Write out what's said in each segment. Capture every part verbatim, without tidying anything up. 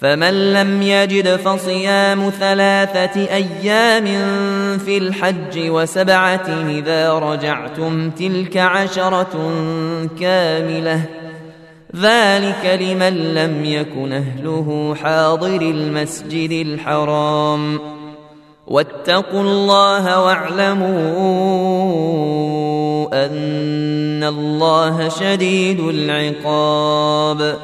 فمن لم يجد فصيام ثلاثة أيام في الحج وسبعة إذا رجعتم تلك عشرة كاملة ذلك لمن لم يكن أهله حاضر المسجد الحرام واتقوا الله واعلموا أن الله شديد العقاب.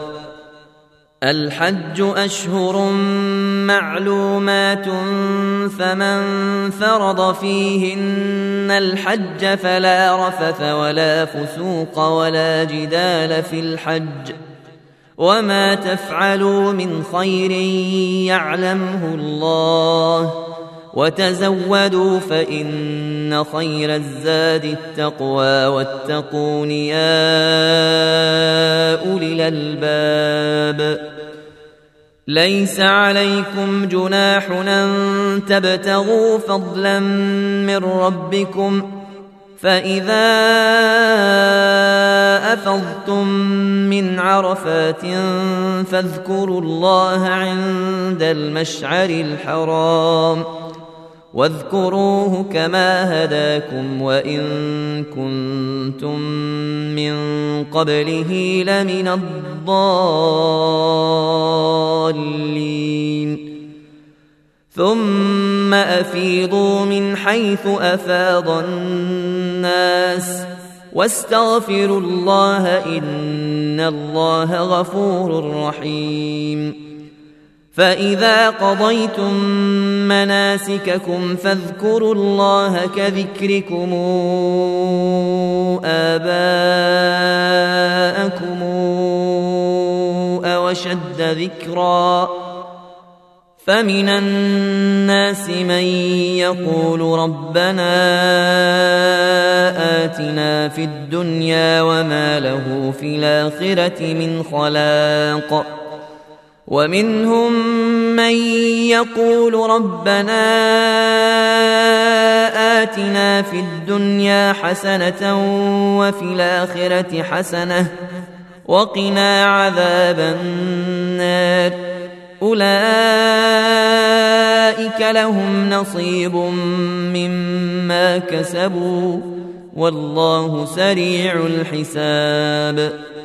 الحج أشهر معلومات فمن فرض فيهن الحج فلا رفث ولا فسوق ولا جدال في الحج وما تفعلوا من خير يعلمه الله وتزودوا فإن خير الزاد التقوى واتقون يا أولي الألباب. ليس عليكم جناح أن تبتغوا فضلا من ربكم فإذا أفضتم من عرفات فاذكروا الله عند المشعر الحرام واذكروه كما هداكم وإن كنتم من قبله لمن الضالين. ثم أفيضوا من حيث أفاض الناس واستغفروا الله إن الله غفور رحيم. فإذا قضيتم مناسككم فاذكروا الله كذكركم آباءكم أو أشد ذكرا فمن الناس من يقول ربنا آتنا في الدنيا وما له في الآخرة من خلاق ومنهم من يقول ربنا آتنا في الدنيا حسنة وفي الآخرة حسنة وقنا عذاب النار. أولئك لهم نصيب مما كسبوا والله سريع الحساب.